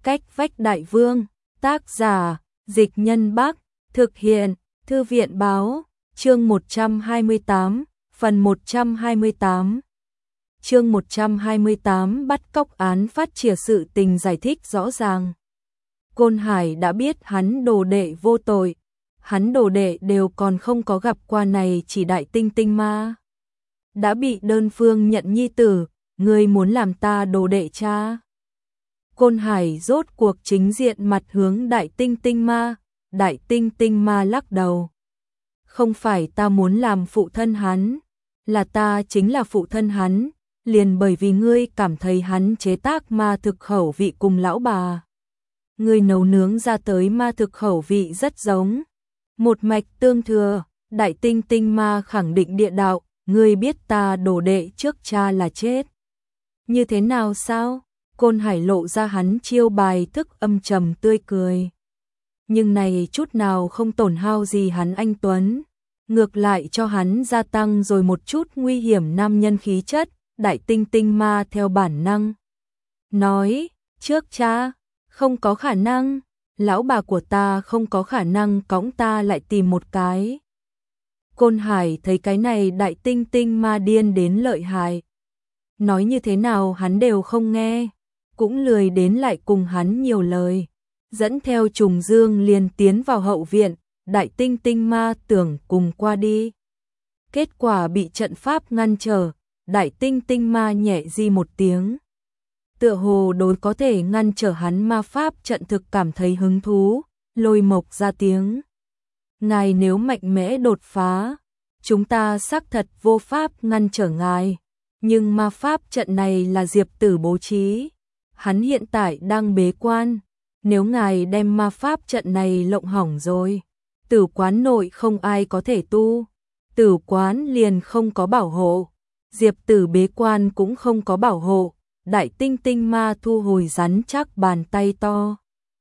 Cách vách đại vương, tác giả, Dịch Nhân Bắc, thực hiện, Thư viện báo, chương 128, phần 128. Chương 128 bắt cóc án phát triển sự tình giải thích rõ ràng. Côn Hải đã biết hắn đồ đệ vô tội, hắn đồ đệ đều còn không có gặp qua này chỉ đại tinh tinh ma. Đã bị đơn phương nhận nhi tử, ngươi muốn làm ta đồ đệ cha. Côn Hải rốt cuộc chính diện mặt hướng đại tinh tinh ma lắc đầu. Không phải ta muốn làm phụ thân hắn, là ta chính là phụ thân hắn, liền bởi vì ngươi cảm thấy hắn chế tác ma thực khẩu vị cùng lão bà. Ngươi nấu nướng ra tới ma thực khẩu vị rất giống. Một mạch tương thừa, đại tinh tinh ma khẳng định địa đạo, ngươi biết ta đồ đệ trước cha là chết. Như thế nào sao? Côn Hải lộ ra hắn chiêu bài thức âm trầm tươi cười. Nhưng này chút nào không tổn hao gì hắn anh Tuấn. Ngược lại cho hắn gia tăng rồi một chút nguy hiểm nam nhân khí chất, đại tinh tinh ma theo bản năng. Nói, trước cha, không có khả năng, lão bà của ta không có khả năng cõng ta lại tìm một cái. Côn Hải thấy cái này đại tinh tinh ma điên đến lợi hại. Nói như thế nào hắn đều không nghe, cũng lười đến lại cùng hắn nhiều lời. Dẫn theo Trùng Dương liền tiến vào hậu viện, đại tinh tinh ma tưởng cùng qua đi. Kết quả bị trận pháp ngăn trở, đại tinh tinh ma nhẹ di một tiếng. Tựa hồ đối có thể ngăn trở hắn ma pháp trận thực cảm thấy hứng thú, Lôi Mộc ra tiếng. Ngài nếu mạnh mẽ đột phá, chúng ta xác thật vô pháp ngăn trở ngài, nhưng ma pháp trận này là Diệp Tử bố trí. Hắn hiện tại đang bế quan, nếu ngài đem ma pháp trận này lộng hỏng rồi, Tử quán nội không ai có thể tu, Tử quán liền không có bảo hộ, Diệp Tử bế quan cũng không có bảo hộ. Đại tinh tinh ma thu hồi rắn chắc bàn tay to.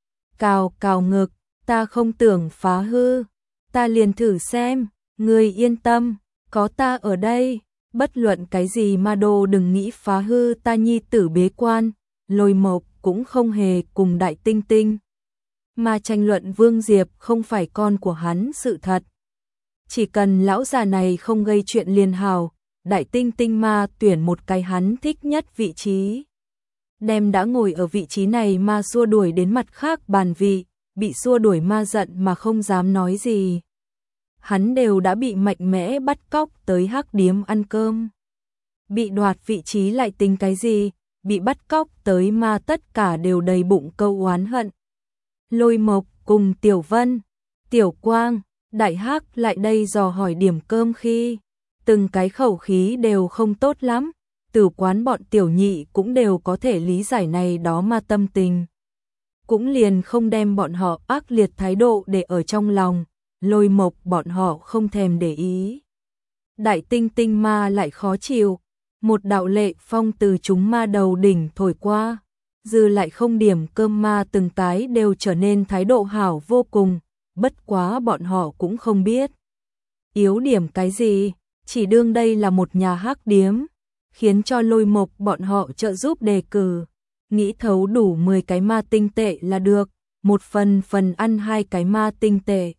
Cào cào ngực, ta không tưởng phá hư, ta liền thử xem, ngươi yên tâm, có ta ở đây, bất luận cái gì ma đô đừng nghĩ phá hư ta nhi tử bế quan. Lôi Mộc cũng không hề cùng đại tinh tinh mà tranh luận Vương Diệp không phải con của hắn sự thật. Chỉ cần lão già này không gây chuyện liền hào, đại tinh tinh ma tuyển một cái hắn thích nhất vị trí. Đem đã ngồi ở vị trí này ma xua đuổi đến mặt khác bàn vị, bị xua đuổi ma giận mà không dám nói gì. Hắn đều đã bị mạnh mẽ bắt cóc tới hắc điếm ăn cơm. Bị đoạt vị trí lại tính cái gì, bị bắt cóc tới ma tất cả đều đầy bụng câu oán hận. Lôi Mộc cùng Tiểu Vân, Tiểu Quang, Đại Hắc lại đây dò hỏi điểm cơm khi từng cái khẩu khí đều không tốt lắm, Tử quán bọn tiểu nhị cũng đều có thể lý giải này đó mà tâm tình. Cũng liền không đem bọn họ ác liệt thái độ để ở trong lòng, Lôi Mộc bọn họ không thèm để ý. Đại tinh tinh ma lại khó chịu, một đạo lệ phong từ chúng ma đầu đỉnh thổi qua, dư lại không điểm cơm ma từng cái đều trở nên thái độ hảo vô cùng, bất quá bọn họ cũng không biết. Yếu điểm cái gì? Chỉ đương đây là một nhà hắc điếm, khiến cho Lôi Mộc bọn họ trợ giúp đề cử, nghĩ thấu đủ 10 cái ma tinh tệ là được, một phần ăn 2 cái ma tinh tệ.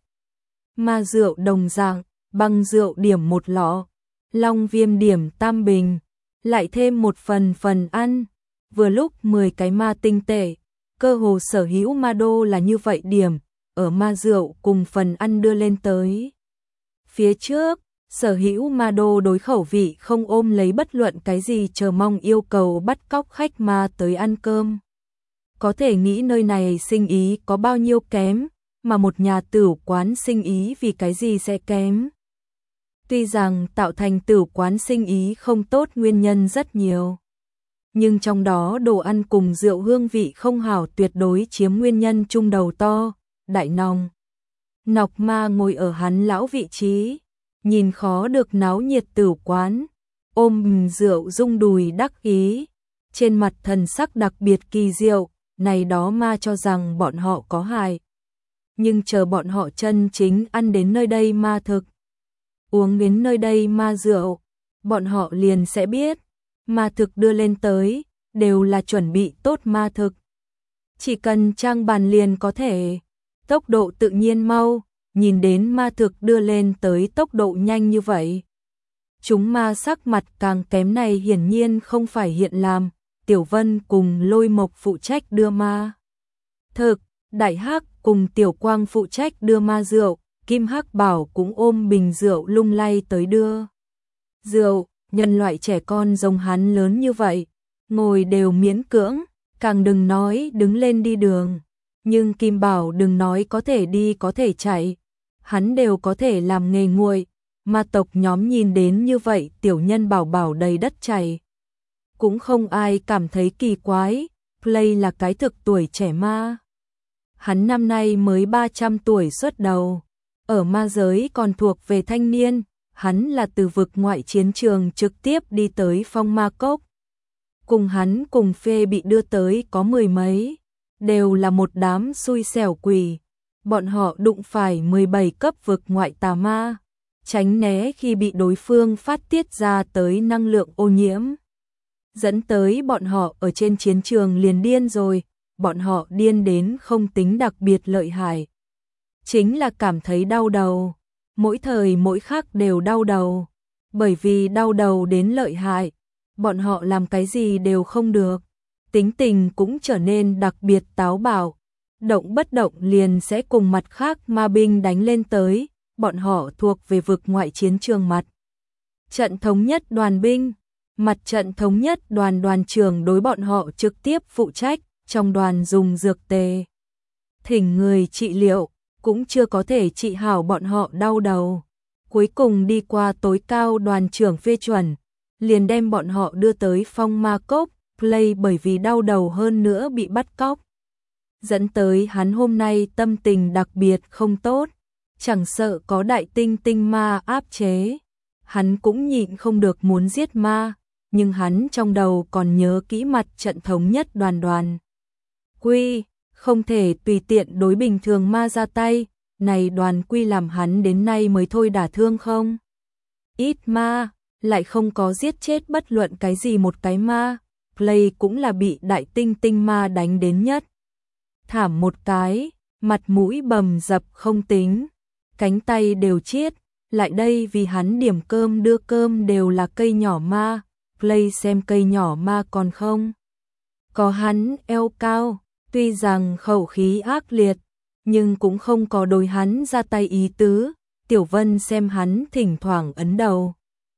Ma rượu đồng dạng, băng rượu điểm 1 lọ, long viêm điểm tam bình, lại thêm một phần ăn, vừa lúc 10 cái ma tinh tệ, cơ hồ sở hữu ma đô là như vậy điểm, ở ma rượu cùng phần ăn đưa lên tới. Phía trước, sở hữu ma đô đối khẩu vị không ôm lấy bất luận cái gì chờ mong yêu cầu bắt cóc khách ma tới ăn cơm. Có thể nghĩ nơi này sinh ý có bao nhiêu kém, mà một nhà tửu quán sinh ý vì cái gì sẽ kém. Tuy rằng tạo thành tửu quán sinh ý không tốt nguyên nhân rất nhiều, nhưng trong đó đồ ăn cùng rượu hương vị không hảo tuyệt đối chiếm nguyên nhân chung đầu to. Đại Nòng Nọc ma ngồi ở hắn lão vị trí, nhìn khó được náo nhiệt tửu quán, ôm rượu rung đùi đắc ý, trên mặt thần sắc đặc biệt kỳ diệu, này đó ma cho rằng bọn họ có hại. Nhưng chờ bọn họ chân chính ăn đến nơi đây ma thực, uống đến nơi đây ma rượu, bọn họ liền sẽ biết, ma thực đưa lên tới, đều là chuẩn bị tốt ma thực. Chỉ cần trang bàn liền có thể. Tốc độ tự nhiên mau, nhìn đến ma thực đưa lên tới tốc độ nhanh như vậy. Chúng ma sắc mặt càng kém này hiển nhiên không phải hiện làm, Tiểu Vân cùng Lôi Mộc phụ trách đưa ma thực, Đại Hắc cùng Tiểu Quang phụ trách đưa ma rượu, Kim Hắc Bảo cũng ôm bình rượu lung lay tới đưa rượu. Nhân loại trẻ con giống hắn lớn như vậy, ngồi đều miễn cưỡng, càng đừng nói đứng lên đi đường. Nhưng Kim Bảo đừng nói có thể đi có thể chạy, hắn đều có thể làm nghề nguội. Ma tộc nhóm nhìn đến như vậy tiểu nhân bảo bảo đầy đất chảy, cũng không ai cảm thấy kỳ quái. Play là cái thực tuổi trẻ ma. Hắn năm nay mới 300 tuổi xuất đầu, ở ma giới còn thuộc về thanh niên. Hắn là từ vực ngoại chiến trường trực tiếp đi tới Phong Ma Cốc. Cùng hắn cùng Phê bị đưa tới có mười mấy, đều là một đám xui xẻo quỷ. Bọn họ đụng phải 17 cấp vực ngoại tà ma, tránh né khi bị đối phương phát tiết ra tới năng lượng ô nhiễm. Dẫn tới bọn họ ở trên chiến trường liền điên rồi, bọn họ điên đến không tính đặc biệt lợi hại. Chính là cảm thấy đau đầu, mỗi thời mỗi khắc đều đau đầu, bởi vì đau đầu đến lợi hại, bọn họ làm cái gì đều không được, tính tình cũng trở nên đặc biệt táo bạo, động bất động liền sẽ cùng mặt khác ma binh đánh lên tới. Bọn họ thuộc về vực ngoại chiến trường mặt trận thống nhất đoàn binh, mặt trận thống nhất đoàn đoàn trưởng đối bọn họ trực tiếp phụ trách, trong đoàn dùng dược tề thỉnh người trị liệu, cũng chưa có thể trị hảo bọn họ đau đầu. Cuối cùng đi qua tối cao đoàn trưởng phê chuẩn, liền đem bọn họ đưa tới Phong Ma Cốc. Play bởi vì đau đầu hơn nữa bị bắt cóc, dẫn tới hắn hôm nay tâm tình đặc biệt không tốt, chẳng sợ có đại tinh tinh ma áp chế, hắn cũng nhịn không được muốn giết ma, nhưng hắn trong đầu còn nhớ kỹ mặt trận thống nhất đoàn đoàn quy, không thể tùy tiện đối bình thường ma ra tay. Này đoàn quy làm hắn đến nay mới thôi đả thương không ít ma, lại không có giết chết bất luận cái gì một cái ma. Play cũng là bị đại tinh tinh ma đánh đến nhất thảm một cái, mặt mũi bầm dập không tính, cánh tay đều chiết. Lại đây vì hắn điểm cơm đưa cơm đều là cây nhỏ ma. Play xem cây nhỏ ma còn không có hắn eo cao, tuy rằng khẩu khí ác liệt, nhưng cũng không có đối hắn ra tay ý tứ. Tiểu Vân xem hắn thỉnh thoảng ấn đầu,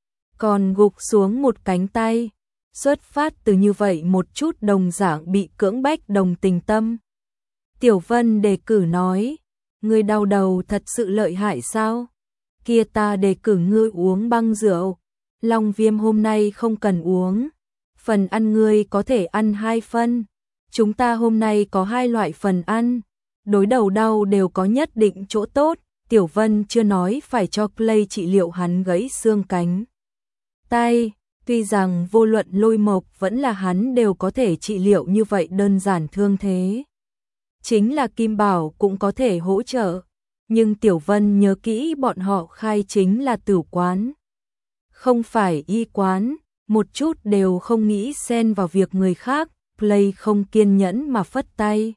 còn gục xuống một cánh tay, xuất phát từ như vậy một chút đồng dạng bị cưỡng bách đồng tình tâm. Tiểu Vân đề cử nói, ngươi đau đầu thật sự lợi hại sao? Kia ta đề cử ngươi uống băng rượu, Long Viêm hôm nay không cần uống, phần ăn ngươi có thể ăn 2 phân, chúng ta hôm nay có 2 loại phần ăn, đối đầu đau đều có nhất định chỗ tốt. Tiểu Vân chưa nói phải cho Play trị liệu hắn gãy xương cánh tay, tuy rằng vô luận Lôi Mộc vẫn là hắn đều có thể trị liệu như vậy đơn giản thương thế. Chính là Kim Bảo cũng có thể hỗ trợ, nhưng Tiểu Vân nhớ kỹ bọn họ khai chính là tử quán, không phải y quán, một chút đều không nghĩ xen vào việc người khác. Play không kiên nhẫn mà phất tay,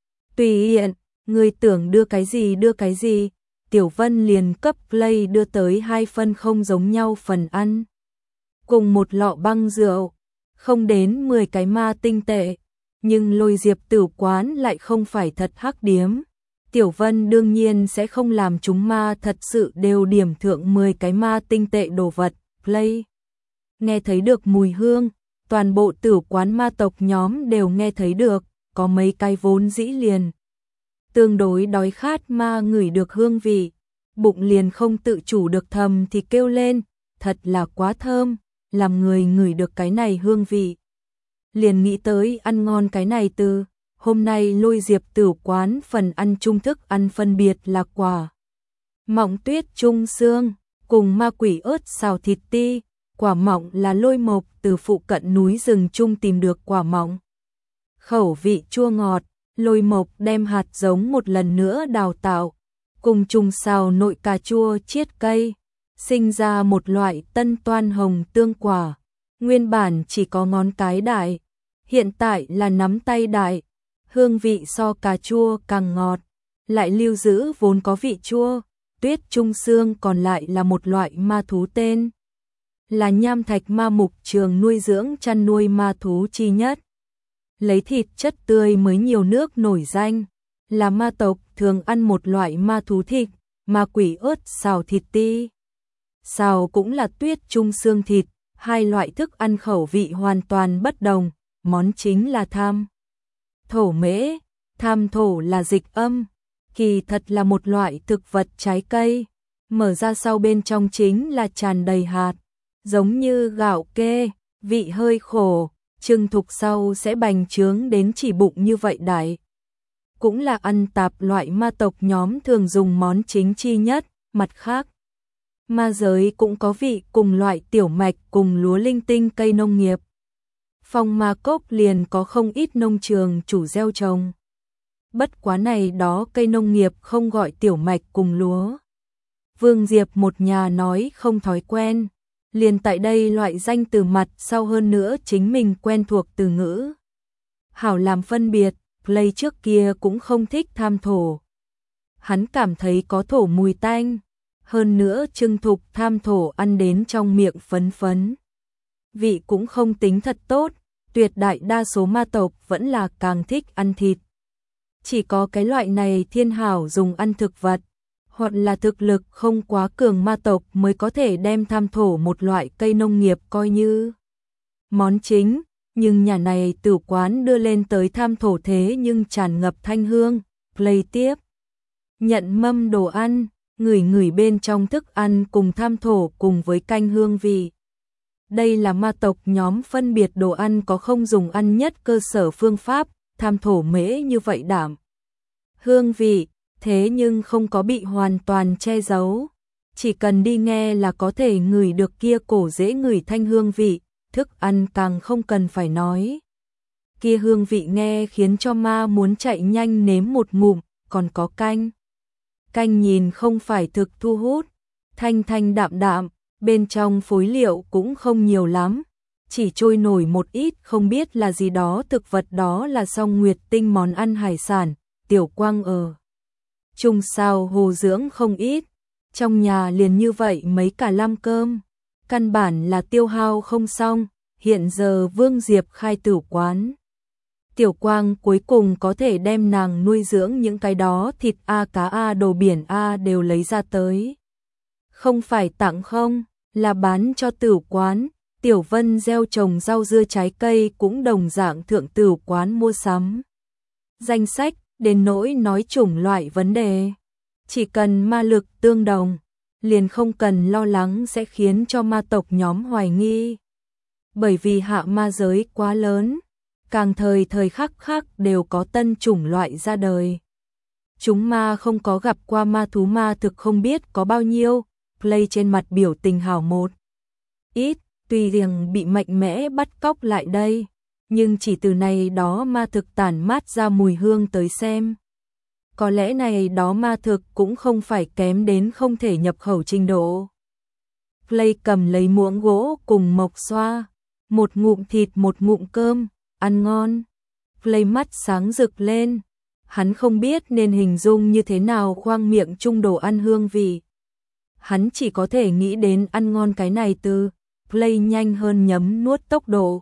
tùy hiện, người tưởng đưa cái gì đưa cái gì. Tiểu Vân liền cấp Play đưa tới 2 phân không giống nhau phần ăn, cùng một lọ băng rượu, không đến 10 cái ma tinh tệ. Nhưng Lôi Diệp tử quán lại không phải thật hắc điếm, Tiểu Vân đương nhiên sẽ không làm chúng ma thật sự đều điểm thượng 10 cái ma tinh tệ đồ vật. Play nghe thấy được mùi hương, toàn bộ tử quán ma tộc nhóm đều nghe thấy được, có mấy cái vốn dĩ liền tương đối đói khát ma ngửi được hương vị, bụng liền không tự chủ được thầm thì kêu lên, thật là quá thơm, làm người ngửi được cái này hương vị, liền nghĩ tới ăn ngon cái này. Từ hôm nay Lôi Diệp tử quán phần ăn trung thức ăn phân biệt là quả mọng tuyết trung xương cùng ma quỷ ớt xào thịt ti. Quả mọng là Lôi Mộc từ phụ cận núi rừng trung tìm được quả mọng, khẩu vị chua ngọt. Lôi Mộc đem hạt giống một lần nữa đào tạo, cùng trùng xào nội cà chua chiết cây, sinh ra một loại tân toan hồng tương quả, nguyên bản chỉ có ngón cái đại, hiện tại là nắm tay đại, hương vị so cà chua càng ngọt, lại lưu giữ vốn có vị chua. Tuyết Trung Xương còn lại là một loại ma thú tên là nham thạch ma mục trường nuôi dưỡng chăn nuôi ma thú chi nhất. Lấy thịt chất tươi mới nhiều nước nổi danh, là ma tộc thường ăn một loại ma thú thịt, ma quỷ ớt xào thịt ti. Xào cũng là Tuyết Trung Xương thịt, hai loại thức ăn khẩu vị hoàn toàn bất đồng, món chính là tham thổ mễ, tham thổ là dịch âm, kỳ thật là một loại thực vật trái cây, mở ra sau bên trong chính là tràn đầy hạt, giống như gạo kê, vị hơi khổ, trưng thục sau sẽ bành trướng đến chỉ bụng như vậy đại. Cũng là ăn tạp loại ma tộc nhóm thường dùng món chính chi nhất, mặt khác. Ma giới cũng có vị cùng loại tiểu mạch cùng lúa linh tinh cây nông nghiệp. Phong Ma Cốc liền có không ít nông trường chủ gieo trồng. Bất quá này đó cây nông nghiệp không gọi tiểu mạch cùng lúa. Vương Diệp một nhà nói không thói quen, liền tại đây loại danh từ mặt sau hơn nữa chính mình quen thuộc từ ngữ. Hảo làm phân biệt, Play trước kia cũng không thích tham thổ. Hắn cảm thấy có thổ mùi tanh, hơn nữa trưng thục tham thổ ăn đến trong miệng phấn phấn. Vị cũng không tính thật tốt, tuyệt đại đa số ma tộc vẫn là càng thích ăn thịt. Chỉ có cái loại này thiên hảo dùng ăn thực vật, hoặc là thực lực không quá cường ma tộc mới có thể đem tham thổ một loại cây nông nghiệp coi như món chính, nhưng nhà này tử quán đưa lên tới tham thổ thế nhưng tràn ngập thanh hương. Play tiếp nhận mâm đồ ăn, ngửi bên trong thức ăn cùng tham thổ cùng với canh hương vị. Đây là ma tộc nhóm phân biệt đồ ăn có không dùng ăn nhất cơ sở phương pháp, tham thổ mễ như vậy đảm hương vị, thế nhưng không có bị hoàn toàn che giấu. Chỉ cần đi nghe là có thể ngửi được kia cổ dễ ngửi thanh hương vị, thức ăn càng không cần phải nói. Kia hương vị nghe khiến cho ma muốn chạy nhanh nếm một ngụm, còn có canh. Canh nhìn không phải thực thu hút, thanh thanh đạm đạm, bên trong phối liệu cũng không nhiều lắm, chỉ trôi nổi một ít không biết là gì đó thực vật đó là Song Nguyệt Tinh món ăn hải sản, Tiểu Quang ở Trung Sao hồ dưỡng không ít, trong nhà liền như vậy mấy cả lăm cơm, căn bản là tiêu hao không xong, hiện giờ Vương Diệp khai tử quán. Tiểu Quang cuối cùng có thể đem nàng nuôi dưỡng những cái đó thịt A cá A đồ biển A đều lấy ra tới. Không phải tặng không, là bán cho tử quán, Tiểu Vân gieo trồng rau dưa trái cây cũng đồng dạng thượng tử quán mua sắm. Danh sách, đến nỗi nói chủng loại vấn đề. Chỉ cần ma lực tương đồng, liền không cần lo lắng sẽ khiến cho ma tộc nhóm hoài nghi. Bởi vì hạ ma giới quá lớn, càng thời khắc khác đều có tân chủng loại ra đời. Chúng ma không có gặp qua ma thú ma thực không biết có bao nhiêu, Play trên mặt biểu tình hào một ít, tuy rằng bị mạnh mẽ bắt cóc lại đây, nhưng chỉ từ này đó ma thực tản mát ra mùi hương tới xem. Có lẽ này đó ma thực cũng không phải kém đến không thể nhập khẩu trình độ. Play cầm lấy muỗng gỗ cùng mộc xoa, một ngụm thịt một ngụm cơm, ăn ngon. Play mắt sáng rực lên, hắn không biết nên hình dung như thế nào khoang miệng chung đồ ăn hương vị. Hắn chỉ có thể nghĩ đến ăn ngon cái này từ, Play nhanh hơn nhấm nuốt tốc độ.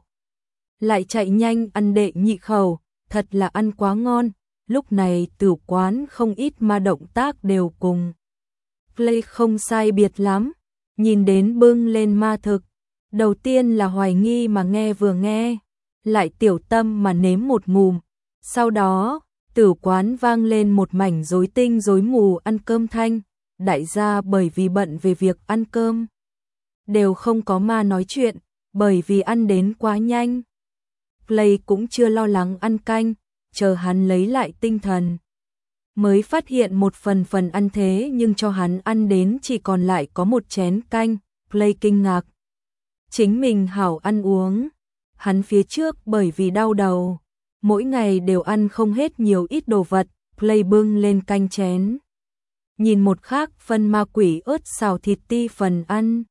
Lại chạy nhanh ăn đệ nhị khẩu, thật là ăn quá ngon, lúc này tử quán không ít ma động tác đều cùng. Play không sai biệt lắm, nhìn đến bưng lên ma thực, đầu tiên là hoài nghi mà nghe vừa nghe, lại tiểu tâm mà nếm một ngụm, sau đó, tử quán vang lên một mảnh rối tinh rối mù ăn cơm thanh, đại gia bởi vì bận về việc ăn cơm, đều không có ma nói chuyện, bởi vì ăn đến quá nhanh. Play cũng chưa lo lắng ăn canh, chờ hắn lấy lại tinh thần. Mới phát hiện một phần ăn thế nhưng cho hắn ăn đến chỉ còn lại có một chén canh, Play kinh ngạc. Chính mình hảo ăn uống, hắn phía trước bởi vì đau đầu, mỗi ngày đều ăn không hết nhiều ít đồ vật, Play bưng lên canh chén. Nhìn một khác phân ma quỷ ớt xào thịt ti phần ăn.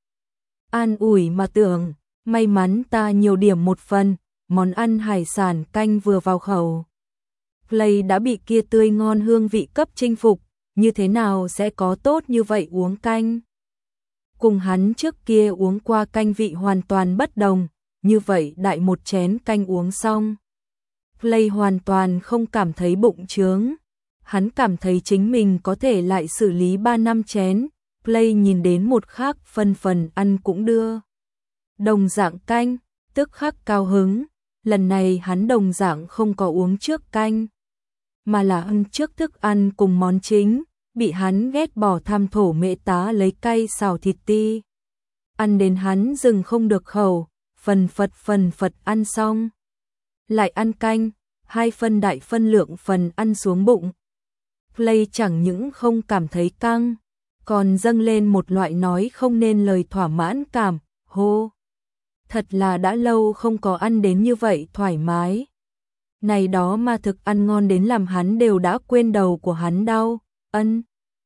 An ủi mà tưởng, may mắn ta nhiều điểm một phần, món ăn hải sản canh vừa vào khẩu. Play đã bị kia tươi ngon hương vị cấp chinh phục, như thế nào sẽ có tốt như vậy uống canh. Cùng hắn trước kia uống qua canh vị hoàn toàn bất đồng, như vậy đại một chén canh uống xong. Play hoàn toàn không cảm thấy bụng trướng, hắn cảm thấy chính mình có thể lại xử lý 3 năm chén. Play nhìn đến một khác phần ăn cũng đưa. Đồng dạng canh, tức khắc cao hứng, lần này hắn đồng dạng không có uống trước canh, mà là ăn trước thức ăn cùng món chính, bị hắn ghét bỏ tham thổ mẹ tá lấy cay xào thịt ti. Ăn đến hắn dừng không được khẩu, phần phật ăn xong. Lại ăn canh, 2 phân đại phân lượng phần ăn xuống bụng. Play chẳng những không cảm thấy căng, còn dâng lên một loại nói không nên lời thỏa mãn cảm, hô. Thật là đã lâu không có ăn đến như vậy thoải mái. Này đó mà thực ăn ngon đến làm hắn đều đã quên đầu của hắn đau, ân.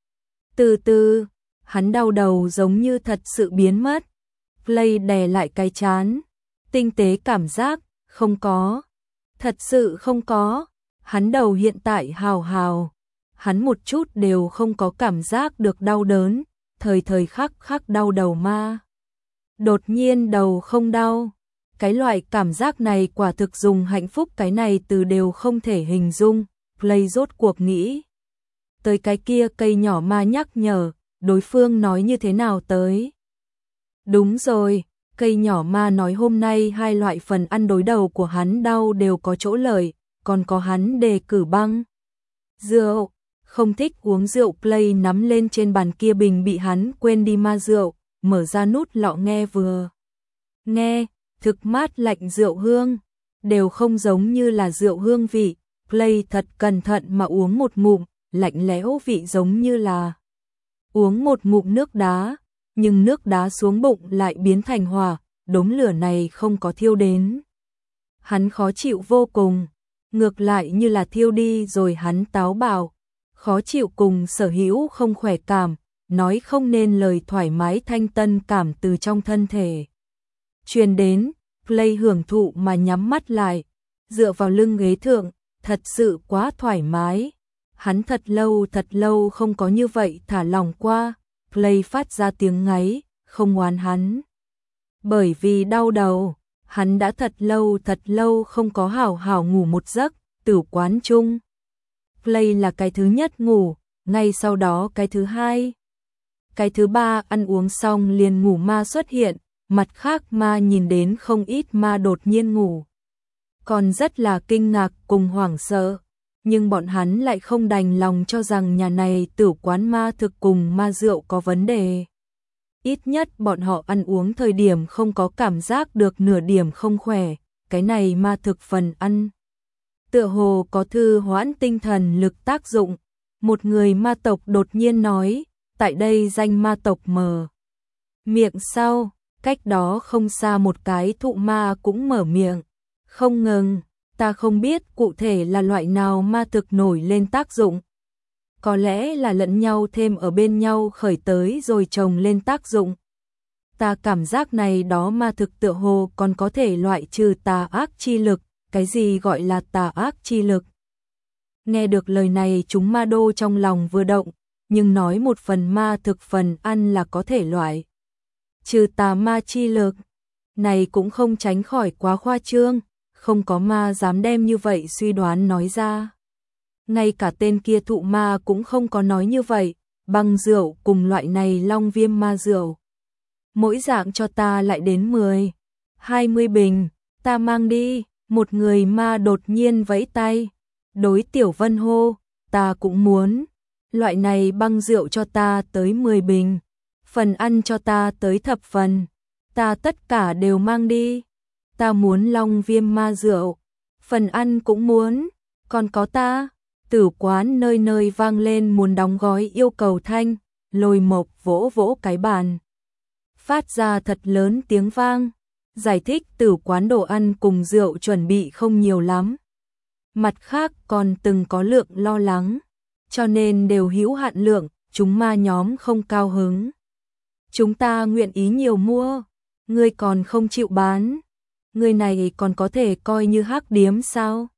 Từ từ, hắn đau đầu giống như thật sự biến mất. Play đè lại cái chán, tinh tế cảm giác, không có. Thật sự không có, hắn đầu hiện tại hào. Hắn một chút đều không có cảm giác được đau đớn, thời khắc đau đầu ma. Đột nhiên đầu không đau, cái loại cảm giác này quả thực dùng hạnh phúc cái này từ đều không thể hình dung. Play rốt cuộc nghĩ tới cái kia cây nhỏ ma nhắc nhở, đối phương nói như thế nào tới. Đúng rồi, cây nhỏ ma nói hôm nay 2 loại phần ăn đối đầu của hắn đau đều có chỗ lợi, còn có hắn đề cử băng. Rượu, không thích uống rượu. Play nắm lên trên bàn kia bình bị hắn quên đi ma rượu, mở ra nút lọ nghe vừa. Nghe, thực mát lạnh rượu hương, đều không giống như là rượu hương vị. Play thật cẩn thận mà uống một ngụm, lạnh lẽo vị giống như là uống một ngụm nước đá, nhưng nước đá xuống bụng lại biến thành hỏa, đống lửa này không có thiêu đến. Hắn khó chịu vô cùng, ngược lại như là thiêu đi rồi hắn táo bạo, khó chịu cùng sở hữu không khỏe cảm, nói không nên lời thoải mái thanh tân cảm từ trong thân thể. Truyền đến, Play hưởng thụ mà nhắm mắt lại, dựa vào lưng ghế thượng, thật sự quá thoải mái. Hắn thật lâu không có như vậy thả lỏng qua. Play phát ra tiếng ngáy, không oán hắn. Bởi vì đau đầu, hắn đã thật lâu không có hảo ngủ một giấc, tử quán chung. Play là cái thứ nhất ngủ, ngay sau đó cái thứ hai. Cái thứ ba ăn uống xong liền ngủ ma xuất hiện, mặt khác ma nhìn đến không ít ma đột nhiên ngủ. Còn rất là kinh ngạc cùng hoảng sợ, nhưng bọn hắn lại không đành lòng cho rằng nhà này tử quán ma thực cùng ma rượu có vấn đề. Ít nhất bọn họ ăn uống thời điểm không có cảm giác được nửa điểm không khỏe, cái này ma thực phần ăn. Tựa hồ có thư hoãn tinh thần lực tác dụng, một người ma tộc đột nhiên nói, tại đây danh ma tộc mở miệng sau, cách đó không xa một cái thụ ma cũng mở miệng, không ngừng. Ta không biết cụ thể là loại nào ma thực nổi lên tác dụng. Có lẽ là lẫn nhau thêm ở bên nhau khởi tới rồi chồng lên tác dụng. Ta cảm giác này đó ma thực tựa hồ còn có thể loại trừ tà ác chi lực. Cái gì gọi là tà ác chi lực? Nghe được lời này chúng ma đô trong lòng vừa động, nhưng nói một phần ma thực phần ăn là có thể loại trừ tà ma chi lực. Này cũng không tránh khỏi quá khoa trương. Không có ma dám đem như vậy suy đoán nói ra. Ngay cả tên kia thụ ma cũng không có nói như vậy, băng rượu cùng loại này long viêm ma rượu. Mỗi dạng cho ta lại đến 10, 20 bình, ta mang đi. Một người ma đột nhiên vẫy tay, đối Tiểu Vân hô, ta cũng muốn. Loại này băng rượu cho ta tới 10 bình, phần ăn cho ta tới thập phần, ta tất cả đều mang đi. Ta muốn long viêm ma rượu, phần ăn cũng muốn, còn có ta. Tử quán nơi nơi vang lên muốn đóng gói yêu cầu thanh, Lôi Mộc vỗ vỗ cái bàn, phát ra thật lớn tiếng vang, giải thích tử quán đồ ăn cùng rượu chuẩn bị không nhiều lắm. Mặt khác còn từng có lượng lo lắng, cho nên đều hữu hạn lượng, chúng ma nhóm không cao hứng. Chúng ta nguyện ý nhiều mua, ngươi còn không chịu bán. Người này còn có thể coi như hắc điếm sao?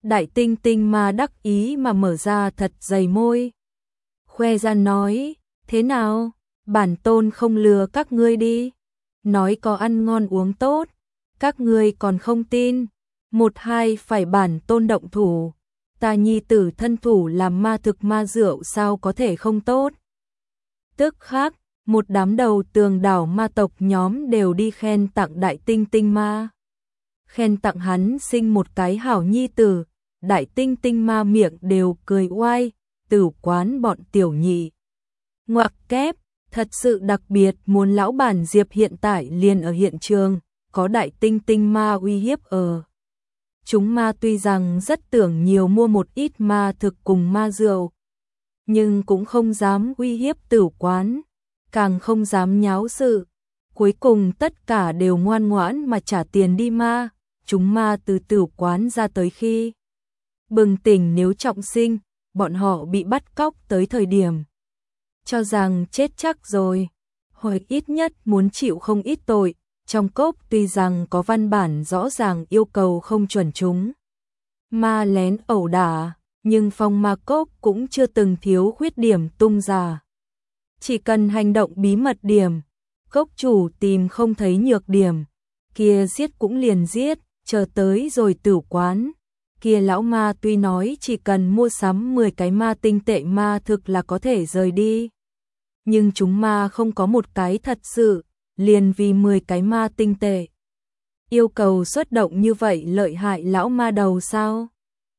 Đại tinh tinh ma đắc ý mà mở ra thật dày môi. Khoe ra nói, thế nào, bản tôn không lừa các ngươi đi. Nói có ăn ngon uống tốt, các ngươi còn không tin. Một hai phải bản tôn động thủ. Ta nhi tử thân thủ làm ma thực ma rượu sao có thể không tốt. Tức khác, một đám đầu tường đảo ma tộc nhóm đều đi khen tặng đại tinh tinh ma. Khen tặng hắn sinh một cái hảo nhi tử, đại tinh tinh ma miệng đều cười oai, tử quán bọn tiểu nhị. Ngoặc kép, thật sự đặc biệt muốn lão bản Diệp hiện tại liền ở hiện trường, có đại tinh tinh ma uy hiếp ở. Chúng ma tuy rằng rất tưởng nhiều mua một ít ma thực cùng ma rượu, nhưng cũng không dám uy hiếp tử quán, càng không dám nháo sự. Cuối cùng tất cả đều ngoan ngoãn mà trả tiền đi ma. Chúng ma từ tử quán ra tới khi bừng tỉnh nếu trọng sinh, bọn họ bị bắt cóc tới thời điểm cho rằng chết chắc rồi, hoặc ít nhất muốn chịu không ít tội. Trong cốc tuy rằng có văn bản rõ ràng yêu cầu không chuẩn chúng ma lén ẩu đả, nhưng phong ma cốc cũng chưa từng thiếu khuyết điểm tung ra. Chỉ cần hành động bí mật điểm, cốc chủ tìm không thấy nhược điểm, kia giết cũng liền giết, chờ tới rồi tử quán. Kia lão ma tuy nói chỉ cần mua sắm 10 cái ma tinh tệ ma thực là có thể rời đi, nhưng chúng ma không có một cái thật sự, liền vì 10 cái ma tinh tệ. Yêu cầu xuất động như vậy lợi hại lão ma đầu sao?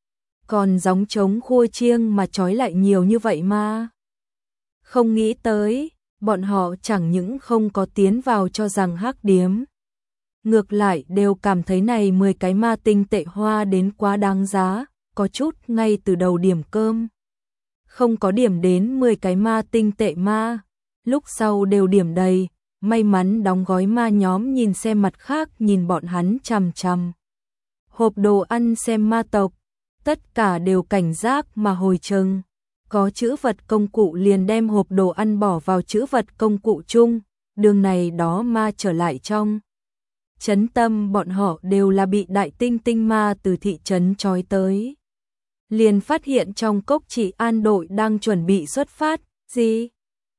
Còn gióng trống khua chiêng mà trói lại nhiều như vậy ma. Không nghĩ tới, bọn họ chẳng những không có tiến vào cho rằng hắc điếm. Ngược lại đều cảm thấy này 10 cái ma tinh tệ hoa đến quá đáng giá, có chút ngay từ đầu điểm cơm. Không có điểm đến 10 cái ma tinh tệ ma, lúc sau đều điểm đầy, may mắn đóng gói ma nhóm nhìn xem mặt khác nhìn bọn hắn chằm chằm. Hộp đồ ăn xem ma tộc, tất cả đều cảnh giác mà hồi trừng. Có chữ vật công cụ liền đem hộp đồ ăn bỏ vào chữ vật công cụ chung, đường này đó ma trở lại trong. Trấn tâm bọn họ đều là bị đại tinh tinh ma từ thị trấn trói tới. Liền phát hiện trong cốc chỉ an đội đang chuẩn bị xuất phát, gì?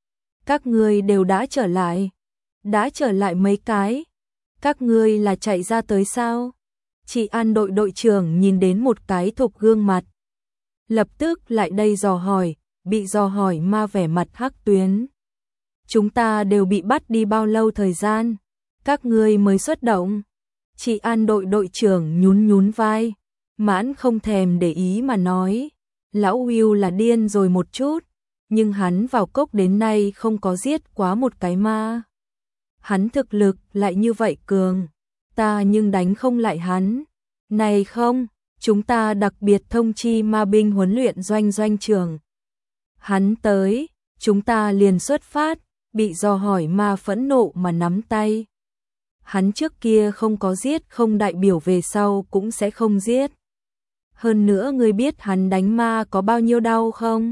Các ngươi đều đã trở lại. Đã trở lại mấy cái? Các ngươi là chạy ra tới sao? Chị an đội đội trưởng nhìn đến một cái thục gương mặt. Lập tức lại đây dò hỏi, bị dò hỏi ma vẻ mặt hắc tuyến. Chúng ta đều bị bắt đi bao lâu thời gian? Các ngươi mới xuất động. Chị an đội đội trưởng nhún nhún vai, mãn không thèm để ý mà nói. Lão Will là điên rồi một chút, nhưng hắn vào cốc đến nay không có giết quá một cái ma. Hắn thực lực lại như vậy cường, ta nhưng đánh không lại hắn. Này không, chúng ta đặc biệt thông chi ma binh huấn luyện doanh doanh trường. Hắn tới, chúng ta liền xuất phát, bị dò hỏi ma phẫn nộ mà nắm tay. Hắn trước kia không có giết không đại biểu về sau cũng sẽ không giết. Hơn nữa ngươi biết hắn đánh ma có bao nhiêu đau không?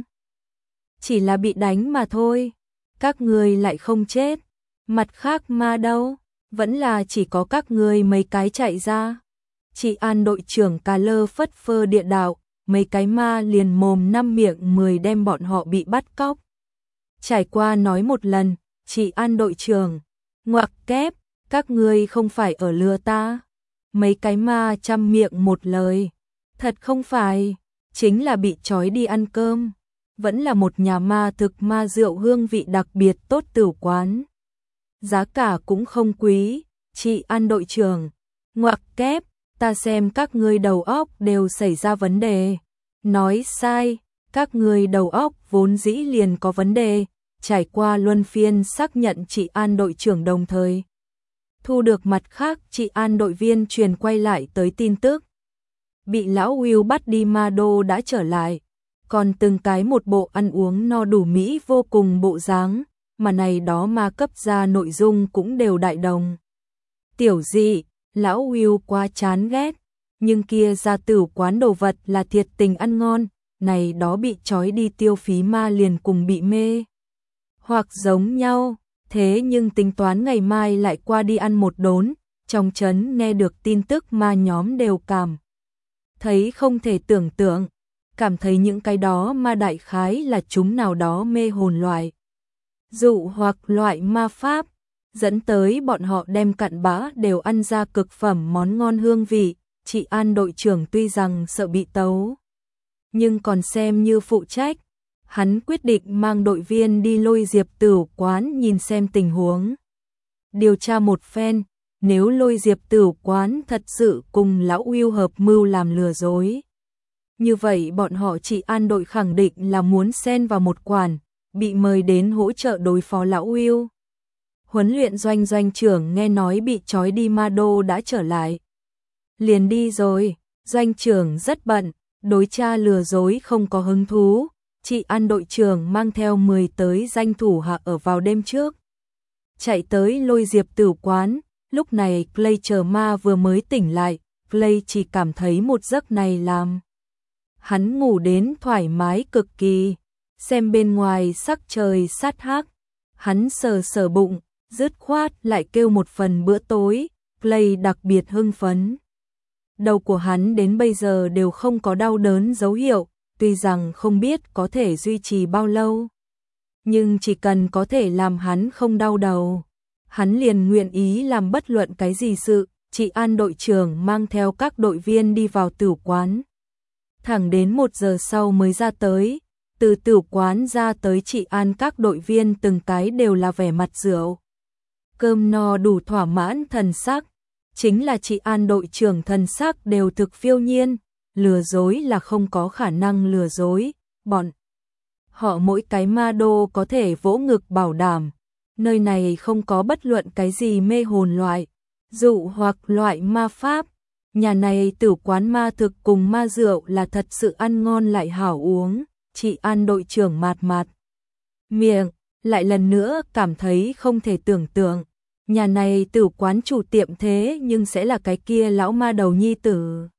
Chỉ là bị đánh mà thôi, các ngươi lại không chết. Mặt khác ma đâu, vẫn là chỉ có các ngươi mấy cái chạy ra. Chị an đội trưởng cà lơ phất phơ địa đạo, mấy cái ma liền mồm năm miệng 10 đem bọn họ bị bắt cóc. Trải qua nói một lần, chị an đội trưởng, ngoặc kép, các ngươi không phải ở lừa ta. Mấy cái ma chăm miệng một lời, thật không phải, chính là bị trói đi ăn cơm. Vẫn là một nhà ma thực ma rượu hương vị đặc biệt tốt tử quán. Giá cả cũng không quý, chị an đội trưởng, ngoặc kép, ta xem các ngươi đầu óc đều xảy ra vấn đề. Nói sai, các ngươi đầu óc vốn dĩ liền có vấn đề. Trải qua luân phiên xác nhận chị an đội trưởng đồng thời thu được mặt khác chị an đội viên truyền quay lại tới tin tức. Bị lão Will bắt đi ma đô đã trở lại, còn từng cái một bộ ăn uống no đủ mỹ vô cùng bộ dáng, mà này đó ma cấp ra nội dung cũng đều đại đồng. Tiểu dị, lão Will quá chán ghét, nhưng kia ra tử quán đồ vật là thiệt tình ăn ngon, này đó bị trói đi tiêu phí ma liền cùng bị mê. Hoặc giống nhau, thế nhưng tính toán ngày mai lại qua đi ăn một đốn, trong trấn nghe được tin tức ma nhóm đều cảm thấy không thể tưởng tượng, cảm thấy những cái đó ma đại khái là chúng nào đó mê hồn loại. Dụ hoặc loại ma pháp, dẫn tới bọn họ đem cặn bã đều ăn ra cực phẩm món ngon hương vị. Chị An đội trưởng tuy rằng sợ bị tấu, nhưng còn xem như phụ trách. Hắn quyết định mang đội viên đi Lôi Diệp Tửu quán nhìn xem tình huống. Điều tra một phen, nếu Lôi Diệp Tửu quán thật sự cùng lão Uy hợp mưu làm lừa dối. Như vậy bọn họ Chị An đội khẳng định là muốn xen vào một quản, bị mời đến hỗ trợ đối phó lão Uy. Huấn luyện doanh trưởng nghe nói bị trói đi Ma Đô đã trở lại. Liền đi rồi, doanh trưởng rất bận, đối tra lừa dối không có hứng thú. Chị An đội trưởng mang theo 10 tới danh thủ hạ ở vào đêm trước. Chạy tới Lôi Diệp Tửu quán, lúc này Clay chờ ma vừa mới tỉnh lại, Clay chỉ cảm thấy một giấc này làm. Hắn ngủ đến thoải mái cực kỳ, xem bên ngoài sắc trời sát hắc, hắn sờ bụng, dứt khoát lại kêu một phần bữa tối, Clay đặc biệt hưng phấn. Đầu của hắn đến bây giờ đều không có đau đớn dấu hiệu, tuy rằng không biết có thể duy trì bao lâu. Nhưng chỉ cần có thể làm hắn không đau đầu, hắn liền nguyện ý làm bất luận cái gì sự. Chị An đội trưởng mang theo các đội viên đi vào tử quán. Thẳng đến 1 giờ sau mới ra tới, từ tử quán ra tới Chị An các đội viên từng cái đều là vẻ mặt rượu. Cơm no đủ thỏa mãn thần sắc, chính là Chị An đội trưởng thần sắc đều thực phiêu nhiên, lừa dối là không có khả năng lừa dối, bọn họ mỗi cái ma đô có thể vỗ ngực bảo đảm, nơi này không có bất luận cái gì mê hồn loại, dụ hoặc loại ma pháp, nhà này tử quán ma thực cùng ma rượu là thật sự ăn ngon lại hảo uống. Chị An đội trưởng mạt miệng, lại lần nữa cảm thấy không thể tưởng tượng, nhà này tử quán chủ tiệm thế nhưng sẽ là cái kia lão ma đầu nhi tử.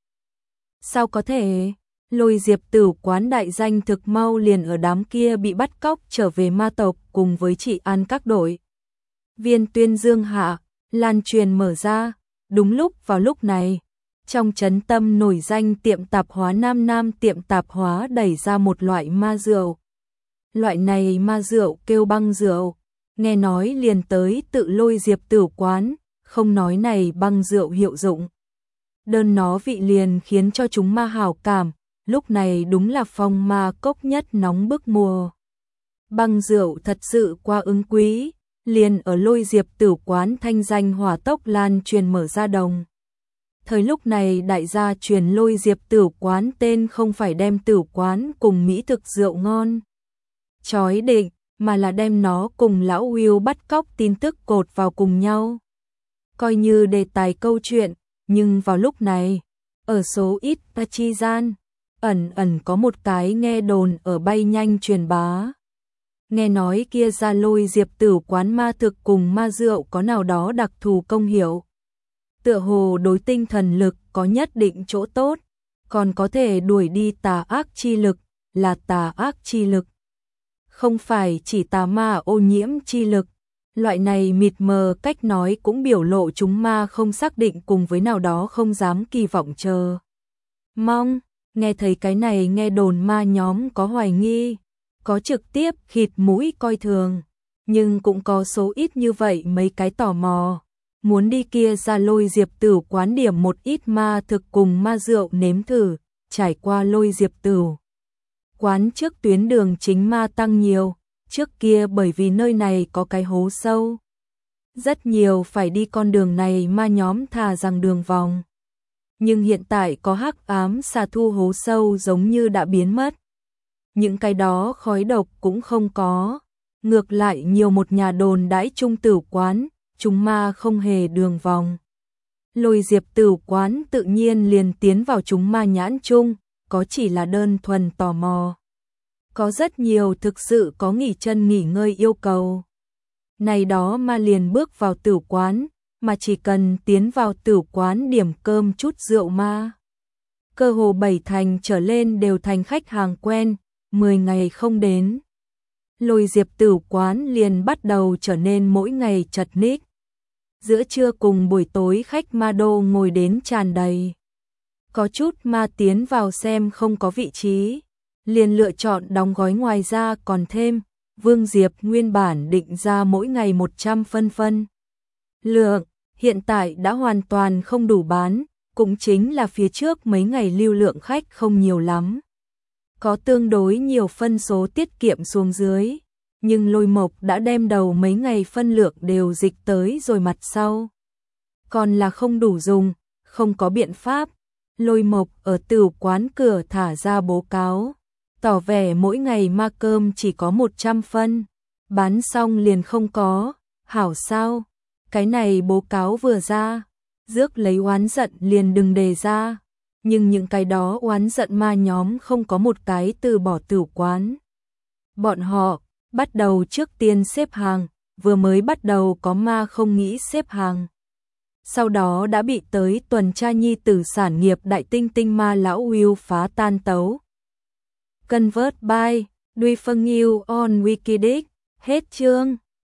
Sao có thể? Lôi Diệp Tửu quán đại danh thực mau liền ở đám kia bị bắt cóc trở về ma tộc cùng với Chị An các đội viên tuyên dương hạ, lan truyền mở ra. Đúng lúc vào lúc này, trong trấn tâm nổi danh tiệm tạp hóa Nam tiệm tạp hóa đẩy ra một loại ma rượu. Loại này ma rượu kêu băng rượu, nghe nói liền tới tự Lôi Diệp Tửu quán, không nói này băng rượu hiệu dụng. Đơn nó vị liền khiến cho chúng ma hảo cảm, lúc này đúng là phong ma cốc nhất nóng bức mùa. Băng rượu thật sự qua ứng quý, liền ở Lôi Diệp Tửu quán thanh danh hỏa tốc lan truyền mở ra đồng. Thời lúc này đại gia truyền Lôi Diệp Tửu quán tên không phải đem tử quán cùng mỹ thực rượu ngon chói định, mà là đem nó cùng lão Will bắt cóc tin tức cột vào cùng nhau. Coi như đề tài câu chuyện, nhưng vào lúc này, ở số ít ta chi gian, ẩn có một cái nghe đồn ở bay nhanh truyền bá. Nghe nói kia ra Lôi Diệp Tửu quán ma thực cùng ma rượu có nào đó đặc thù công hiệu. Tựa hồ đối tinh thần lực có nhất định chỗ tốt, còn có thể đuổi đi tà ác chi lực, là tà ác chi lực. Không phải chỉ tà ma ô nhiễm chi lực, loại này mịt mờ cách nói cũng biểu lộ chúng ma không xác định cùng với nào đó không dám kỳ vọng chờ. Mong, nghe thấy cái này nghe đồn ma nhóm có hoài nghi, có trực tiếp khịt mũi coi thường, nhưng cũng có số ít như vậy mấy cái tò mò. Muốn đi kia ra Lôi Diệp Tửu quán điểm một ít ma thực cùng ma rượu nếm thử, trải qua Lôi Diệp Tửu quán trước tuyến đường chính ma tăng nhiều, trước kia bởi vì nơi này có cái hố sâu. Rất nhiều phải đi con đường này ma nhóm thà rằng đường vòng. Nhưng hiện tại có hắc ám xà thu hố sâu giống như đã biến mất. Những cái đó khói độc cũng không có, ngược lại nhiều một nhà đồn đãi trung tử quán. Chúng ma không hề đường vòng. Lôi Diệp Tửu quán tự nhiên liền tiến vào chúng ma nhãn chung, có chỉ là đơn thuần tò mò. Có rất nhiều thực sự có nghỉ chân nghỉ ngơi yêu cầu. Này đó ma liền bước vào tử quán, mà chỉ cần tiến vào tử quán điểm cơm chút rượu ma. Cơ hồ 7 thành trở lên đều thành khách hàng quen, 10 ngày không đến. Lôi Diệp Tửu quán liền bắt đầu trở nên mỗi ngày chật ních. Giữa trưa cùng buổi tối khách ma đô ngồi đến tràn đầy. Có chút ma tiến vào xem không có vị trí, liền lựa chọn đóng gói, ngoài ra còn thêm. Vương Diệp nguyên bản định ra mỗi ngày 100 phân lượng, hiện tại đã hoàn toàn không đủ bán, cũng chính là phía trước mấy ngày lưu lượng khách không nhiều lắm. Có tương đối nhiều phân số tiết kiệm xuống dưới, nhưng Lôi Mộc đã đem đầu mấy ngày phân lượng đều dịch tới rồi, mặt sau còn là không đủ dùng, không có biện pháp. Lôi Mộc ở tửu quán cửa thả ra báo cáo, tỏ vẻ mỗi ngày ma cơm chỉ có 100 phân, bán xong liền không có. Hảo sao? Cái này báo cáo vừa ra, rước lấy oán giận liền đừng đề ra. Nhưng những cái đó oán giận ma nhóm không có một cái từ bỏ tửu quán. Bọn họ bắt đầu trước tiên xếp hàng, vừa mới bắt đầu có ma không nghĩ xếp hàng. Sau đó đã bị tới tuần tra nhi tử sản nghiệp đại tinh tinh ma lão Will phá tan tấu. Convert by Duy Phân Nghiêu on Wikidic. Hết chương.